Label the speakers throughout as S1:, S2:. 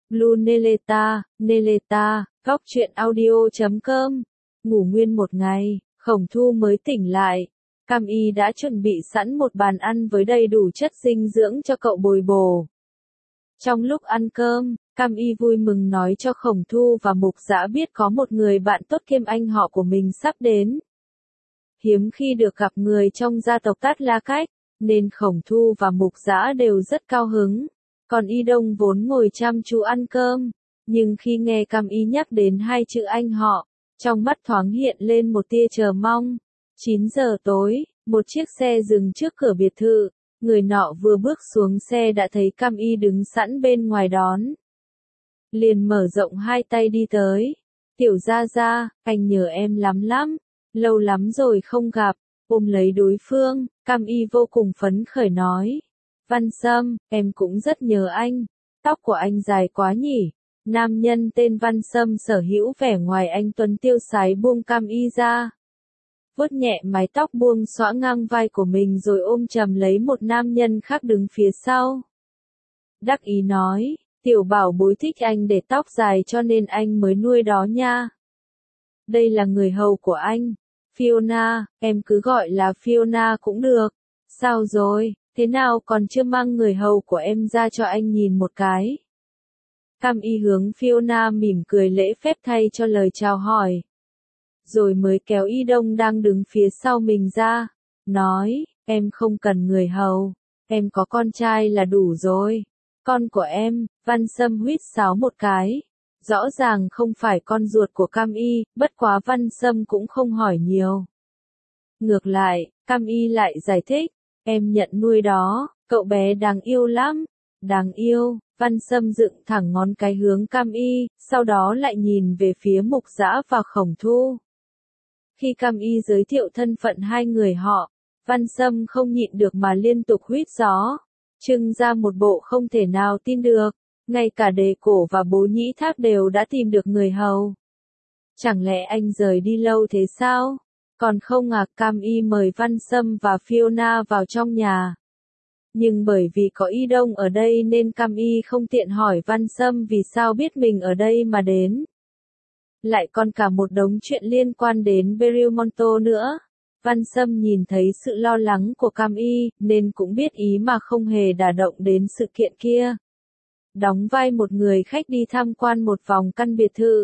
S1: Blue Neleta, góc truyện audio.com. Ngủ nguyên một ngày, Khổng Thu mới tỉnh lại. Cam Y đã chuẩn bị sẵn một bàn ăn với đầy đủ chất dinh dưỡng cho cậu bồi bổ. Trong lúc ăn cơm, Cam Y vui mừng nói cho Khổng Thu và Mục Dã biết có một người bạn tốt kiêm anh họ của mình sắp đến. Hiếm khi được gặp người trong gia tộc Tát La Cách, nên Khổng Thu và Mục Dã đều rất cao hứng. Còn Y Đông vốn ngồi chăm chú ăn cơm, nhưng khi nghe Cam Y nhắc đến hai chữ anh họ, trong mắt thoáng hiện lên một tia chờ mong. 9 giờ tối, một chiếc xe dừng trước cửa biệt thự, người nọ vừa bước xuống xe đã thấy Cam Y đứng sẵn bên ngoài đón. Liền mở rộng hai tay đi tới. Tiểu Gia Gia, anh nhớ em lắm, lâu lắm rồi không gặp. Ôm lấy đối phương, Cam Y vô cùng phấn khởi nói. Văn Sâm, em cũng rất nhớ anh. Tóc của anh dài quá nhỉ. Nam nhân tên Văn Sâm sở hữu vẻ ngoài anh tuấn tiêu sái buông Cam Y ra. Vuốt nhẹ mái tóc buông xõa ngang vai của mình rồi ôm chầm lấy một nam nhân khác đứng phía sau. Đắc ý nói, tiểu bảo bối thích anh để tóc dài cho nên anh mới nuôi đó nha. Đây là người hầu của anh. Fiona, em cứ gọi là Fiona cũng được. Sao rồi, thế nào còn chưa mang người hầu của em ra cho anh nhìn một cái? Cam Y hướng Fiona mỉm cười lễ phép thay cho lời chào hỏi. Rồi mới kéo Y Đông đang đứng phía sau mình ra, nói, em không cần người hầu, em có con trai là đủ rồi. Con của em, Văn Sâm huýt sáo một cái. Rõ ràng không phải con ruột của Cam Y, bất quá Văn Sâm cũng không hỏi nhiều. Ngược lại, Cam Y lại giải thích, em nhận nuôi đó, cậu bé đáng yêu lắm. Đáng yêu, Văn Sâm dựng thẳng ngón cái hướng Cam Y, sau đó lại nhìn về phía Mục Dã và Khổng Thu. Khi Cam Y giới thiệu thân phận hai người họ, Văn Sâm không nhịn được mà liên tục huýt gió, trưng ra một bộ không thể nào tin được, ngay cả Đề Cổ và Bố Nhĩ Thác đều đã tìm được người hầu. Chẳng lẽ anh rời đi lâu thế sao? Còn không à? Cam Y mời Văn Sâm và Fiona vào trong nhà. Nhưng bởi vì có Y Đông ở đây nên Cam Y không tiện hỏi Văn Sâm vì sao biết mình ở đây mà đến. Lại còn cả một đống chuyện liên quan đến Belmonto nữa. Văn Sâm nhìn thấy sự lo lắng của Cam Y, nên cũng biết ý mà không hề đả động đến sự kiện kia. Đóng vai một người khách đi tham quan một vòng căn biệt thự.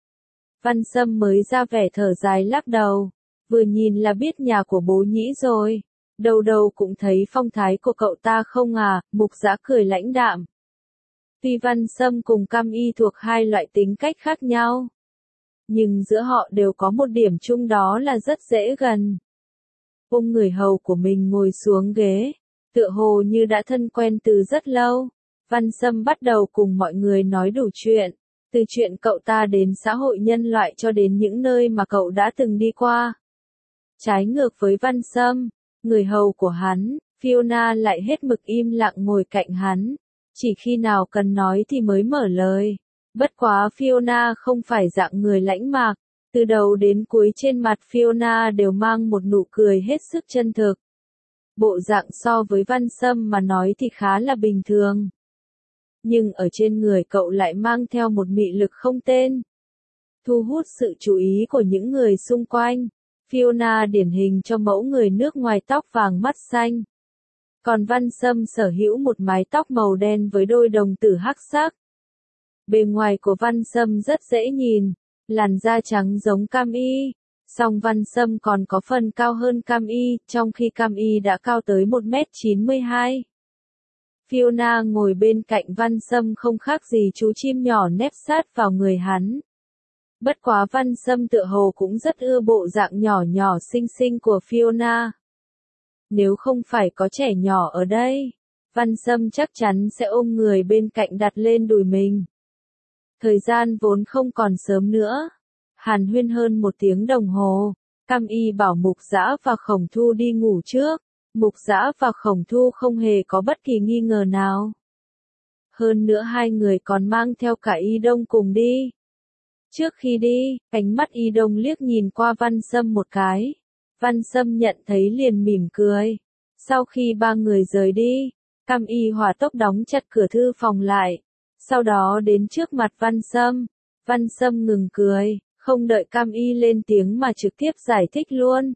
S1: Văn Sâm mới ra vẻ thở dài lắc đầu. Vừa nhìn là biết nhà của Bố Nhĩ rồi. Đầu đầu cũng thấy phong thái của cậu ta không à? Mục Dã cười lãnh đạm. Tuy Văn Sâm cùng Cam Y thuộc hai loại tính cách khác nhau, nhưng giữa họ đều có một điểm chung đó là rất dễ gần. Ôm người hầu của mình ngồi xuống ghế, tựa hồ như đã thân quen từ rất lâu. Văn Sâm bắt đầu cùng mọi người nói đủ chuyện, từ chuyện cậu ta đến xã hội nhân loại cho đến những nơi mà cậu đã từng đi qua. Trái ngược với Văn Sâm, người hầu của hắn, Fiona lại hết mực im lặng ngồi cạnh hắn, chỉ khi nào cần nói thì mới mở lời. Bất quá Fiona không phải dạng người lãnh mạc, từ đầu đến cuối trên mặt Fiona đều mang một nụ cười hết sức chân thực. Bộ dạng so với Văn Sâm mà nói thì khá là bình thường. Nhưng ở trên người cậu lại mang theo một mị lực không tên, thu hút sự chú ý của những người xung quanh. Fiona điển hình cho mẫu người nước ngoài tóc vàng mắt xanh. Còn Văn Sâm sở hữu một mái tóc màu đen với đôi đồng tử hắc sắc. Bề ngoài của Văn Sâm rất dễ nhìn, làn da trắng giống Cam Y, song Văn Sâm còn có phần cao hơn Cam Y, trong khi Cam Y đã cao tới 1m92. Fiona ngồi bên cạnh Văn Sâm không khác gì chú chim nhỏ nép sát vào người hắn. Bất quá Văn Sâm tựa hồ cũng rất ưa bộ dạng nhỏ nhỏ xinh xinh của Fiona. Nếu không phải có trẻ nhỏ ở đây, Văn Sâm chắc chắn sẽ ôm người bên cạnh đặt lên đùi mình. Thời gian vốn không còn sớm nữa. Hàn huyên hơn 1 tiếng đồng hồ, Cam Y bảo Mục Dã và Khổng Thu đi ngủ trước. Mục Dã và Khổng Thu không hề có bất kỳ nghi ngờ nào. Hơn nữa hai người còn mang theo cả Y Đông cùng đi. Trước khi đi, ánh mắt Y Đông liếc nhìn qua Văn Sâm một cái. Văn Sâm nhận thấy liền mỉm cười. Sau khi ba người rời đi, Cam Y hỏa tốc đóng chặt cửa thư phòng lại. Sau đó đến trước mặt Văn Sâm. Văn Sâm ngừng cười, không đợi Cam Y lên tiếng mà trực tiếp giải thích luôn.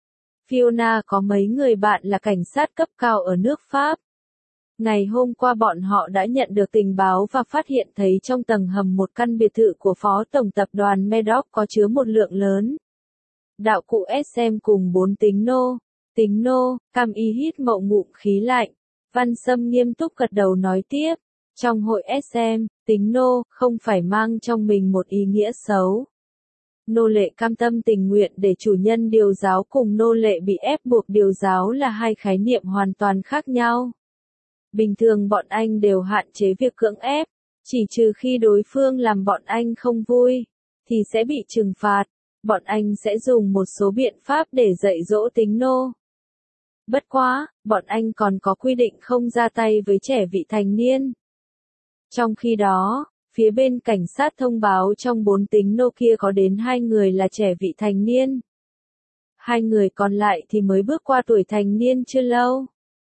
S1: Fiona có mấy người bạn là cảnh sát cấp cao ở nước Pháp. Ngày hôm qua bọn họ đã nhận được tình báo và phát hiện thấy trong tầng hầm một căn biệt thự của phó tổng tập đoàn Medoc có chứa một lượng lớn đạo cụ SM cùng 4 tính nô. Tính nô, Cam Y hít mậu ngụm khí lạnh. Văn Sâm nghiêm túc gật đầu nói tiếp. Trong hội SM, tính nô không phải mang trong mình một ý nghĩa xấu. Nô lệ cam tâm tình nguyện để chủ nhân điều giáo cùng nô lệ bị ép buộc điều giáo là hai khái niệm hoàn toàn khác nhau. Bình thường bọn anh đều hạn chế việc cưỡng ép, chỉ trừ khi đối phương làm bọn anh không vui, thì sẽ bị trừng phạt. Bọn anh sẽ dùng một số biện pháp để dạy dỗ tính nô. Bất quá, bọn anh còn có quy định không ra tay với trẻ vị thành niên. Trong khi đó, phía bên cảnh sát thông báo trong 4 tính nô kia có đến 2 người là trẻ vị thành niên. 2 người còn lại thì mới bước qua tuổi thành niên chưa lâu.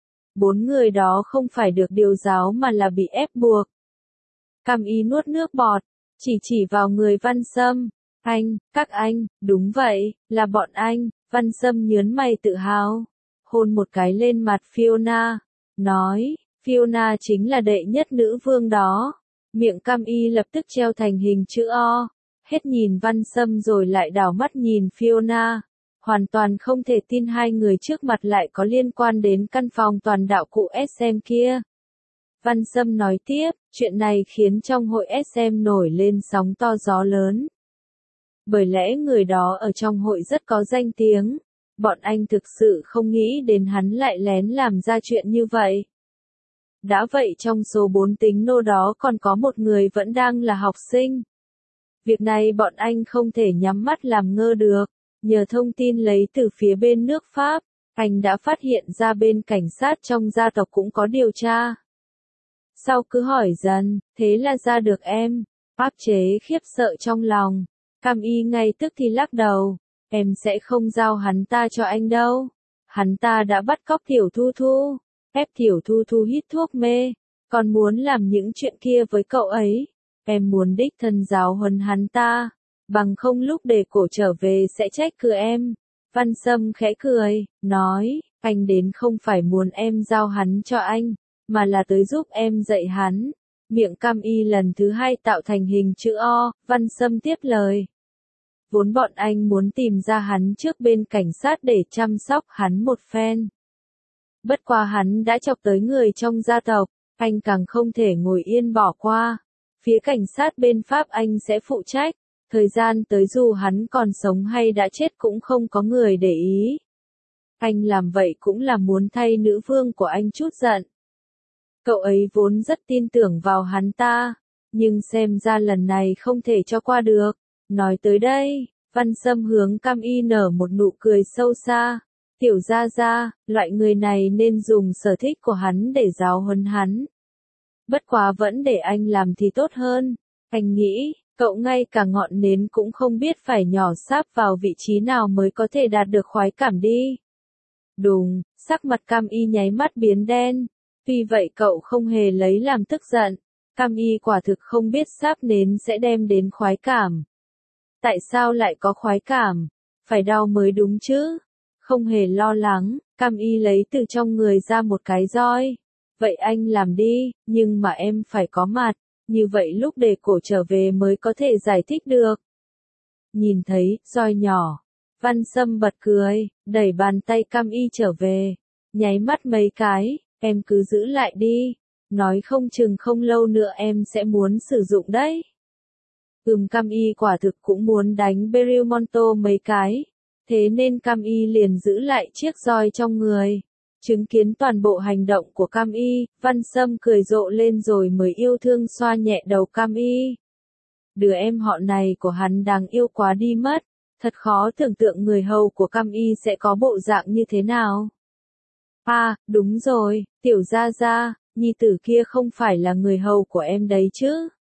S1: 4 người đó không phải được điều giáo mà là bị ép buộc. Cam Y nuốt nước bọt, chỉ vào người Văn Sâm. Các anh, đúng vậy, là bọn anh. Văn Sâm nhớn mày tự hào, hôn một cái lên mặt Fiona, nói, Fiona chính là đệ nhất nữ vương đó. Miệng Cam Y lập tức treo thành hình chữ O, hết nhìn Văn Sâm rồi lại đảo mắt nhìn Fiona, hoàn toàn không thể tin hai người trước mặt lại có liên quan đến căn phòng toàn đạo cụ SM kia. Văn Sâm nói tiếp, chuyện này khiến trong hội SM nổi lên sóng to gió lớn. Bởi lẽ người đó ở trong hội rất có danh tiếng, bọn anh thực sự không nghĩ đến hắn lại lén làm ra chuyện như vậy. Đã vậy trong số 4 tính nô đó còn có một người vẫn đang là học sinh. Việc này bọn anh không thể nhắm mắt làm ngơ được. Nhờ thông tin lấy từ phía bên nước Pháp, anh đã phát hiện ra bên cảnh sát trong gia tộc cũng có điều tra. Sau cứ hỏi dần, thế là ra được em. Áp chế khiếp sợ trong lòng. Cam Y ngay tức thì lắc đầu. Em sẽ không giao hắn ta cho anh đâu. Hắn ta đã bắt cóc Tiểu Thu Thu. Ép Tiểu Thu Thu hít thuốc mê. Còn muốn làm những chuyện kia với cậu ấy. Em muốn đích thân giáo huấn hắn ta. Bằng không lúc để cổ trở về sẽ trách cứ em. Văn Sâm khẽ cười, nói, anh đến không phải muốn em giao hắn cho anh, mà là tới giúp em dạy hắn. Miệng Cam Y lần thứ 2 tạo thành hình chữ O, Văn Sâm tiếp lời. Vốn bọn anh muốn tìm ra hắn trước bên cảnh sát để chăm sóc hắn một phen. Bất quá hắn đã chọc tới người trong gia tộc, anh càng không thể ngồi yên bỏ qua. Phía cảnh sát bên Pháp anh sẽ phụ trách. Thời gian tới dù hắn còn sống hay đã chết cũng không có người để ý. Anh làm vậy cũng là muốn thay nữ vương của anh chút giận. Cậu ấy vốn rất tin tưởng vào hắn ta, nhưng xem ra lần này không thể cho qua được. Nói tới đây, Văn Sâm hướng Cam Y nở một nụ cười sâu xa. Tiểu gia gia, loại người này nên dùng sở thích của hắn để giáo huấn hắn. Bất quá vẫn để anh làm thì tốt hơn. Anh nghĩ, cậu ngay cả ngọn nến cũng không biết phải nhỏ sáp vào vị trí nào mới có thể đạt được khoái cảm đi. Đùng, sắc mặt Cam Y nháy mắt biến đen. Tuy vậy cậu không hề lấy làm tức giận. Cam Y quả thực không biết sáp nến sẽ đem đến khoái cảm. Tại sao lại có khoái cảm? Phải đau mới đúng chứ. Không hề lo lắng, Cam Y lấy từ trong người ra một cái roi. Vậy anh làm đi, nhưng mà em phải có mặt. Như vậy lúc để cổ trở về mới có thể giải thích được. Nhìn thấy, roi nhỏ. Văn Sâm bật cười, đẩy bàn tay Cam Y trở về. Nháy mắt mấy cái, em cứ giữ lại đi. Nói không chừng không lâu nữa em sẽ muốn sử dụng đấy. Cam Y quả thực cũng muốn đánh Belmonto mấy cái. Thế nên Cam Y liền giữ lại chiếc roi trong người. Chứng kiến toàn bộ hành động của Cam Y, Văn Sâm cười rộ lên rồi mới yêu thương xoa nhẹ đầu Cam Y. Đứa em họ này của hắn đáng yêu quá đi mất, thật khó tưởng tượng người hầu của Cam Y sẽ có bộ dạng như thế nào. À, đúng rồi, Tiểu gia gia, nhi tử kia không phải là người hầu của em đấy chứ?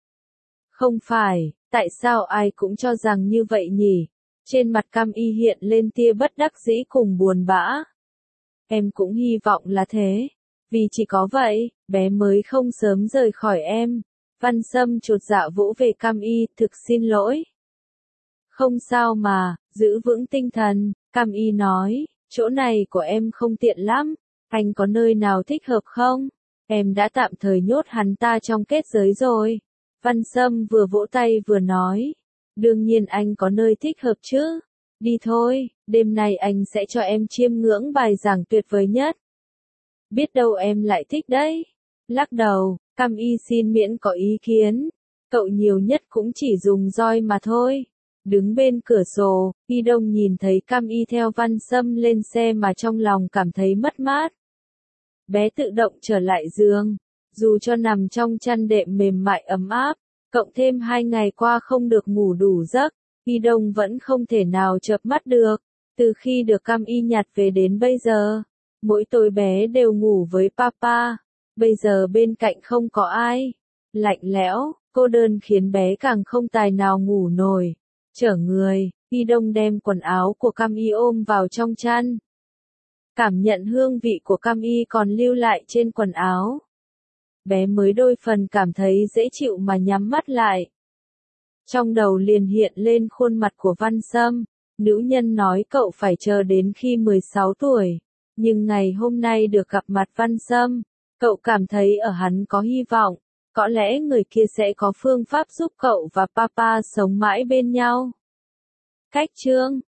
S1: Không phải, tại sao ai cũng cho rằng như vậy nhỉ? Trên mặt Cam Y hiện lên tia bất đắc dĩ cùng buồn bã. Em cũng hy vọng là thế. Vì chỉ có vậy, bé mới không sớm rời khỏi em. Văn Sâm chột dạ vỗ về Cam Y, thực xin lỗi. Không sao mà, giữ vững tinh thần, Cam Y nói, chỗ này của em không tiện lắm, anh có nơi nào thích hợp không? Em đã tạm thời nhốt hắn ta trong kết giới rồi. Văn Sâm vừa vỗ tay vừa nói, đương nhiên anh có nơi thích hợp chứ. Đi thôi, đêm nay anh sẽ cho em chiêm ngưỡng bài giảng tuyệt vời nhất. Biết đâu em lại thích đấy. Lắc đầu, Cam Y xin miễn có ý kiến. Cậu nhiều nhất cũng chỉ dùng roi mà thôi. Đứng bên cửa sổ, Y Đông nhìn thấy Cam Y theo Văn Sâm lên xe mà trong lòng cảm thấy mất mát. Bé tự động trở lại giường. Dù cho nằm trong chăn đệm mềm mại ấm áp, cộng thêm 2 ngày qua không được ngủ đủ giấc, Y Đông vẫn không thể nào chợp mắt được. Từ khi được Cam Y nhặt về đến bây giờ, mỗi tối bé đều ngủ với papa. Bây giờ bên cạnh không có ai, lạnh lẽo, cô đơn khiến bé càng không tài nào ngủ nổi. Chở người, Y Đông đem quần áo của Cam Y ôm vào trong chăn. Cảm nhận hương vị của Cam Y còn lưu lại trên quần áo. Bé mới đôi phần cảm thấy dễ chịu mà nhắm mắt lại. Trong đầu liền hiện lên khuôn mặt của Văn Sâm. Nữ nhân nói cậu phải chờ đến khi 16 tuổi. Nhưng ngày hôm nay được gặp mặt Văn Sâm, cậu cảm thấy ở hắn có hy vọng. Có lẽ người kia sẽ có phương pháp giúp cậu và papa sống mãi bên nhau. Cách chương